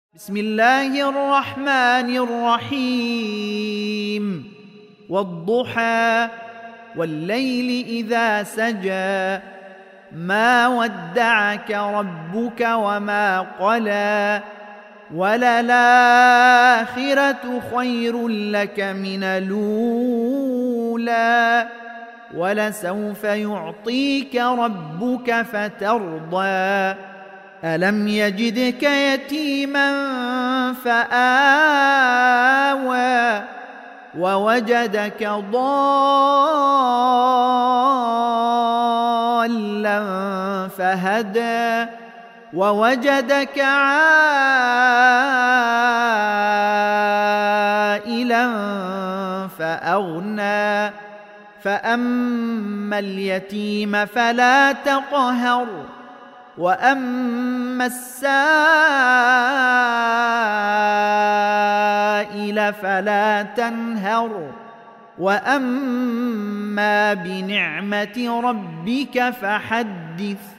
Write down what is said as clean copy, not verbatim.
بسم الله الرحمن الرحيم والضحى والليل إذا سجى ما ودعك ربك وما قلى وللآخرة خير لك من الأولى ولسوف يعطيك ربك فترضى ألم يجدك يتيما فآوى ووجدك ضالا فهدى ووجدك عائلا فأغنى فأما اليتيم فلا تقهر وأما السائل فلا تنهر وأما بنعمة ربك فحدث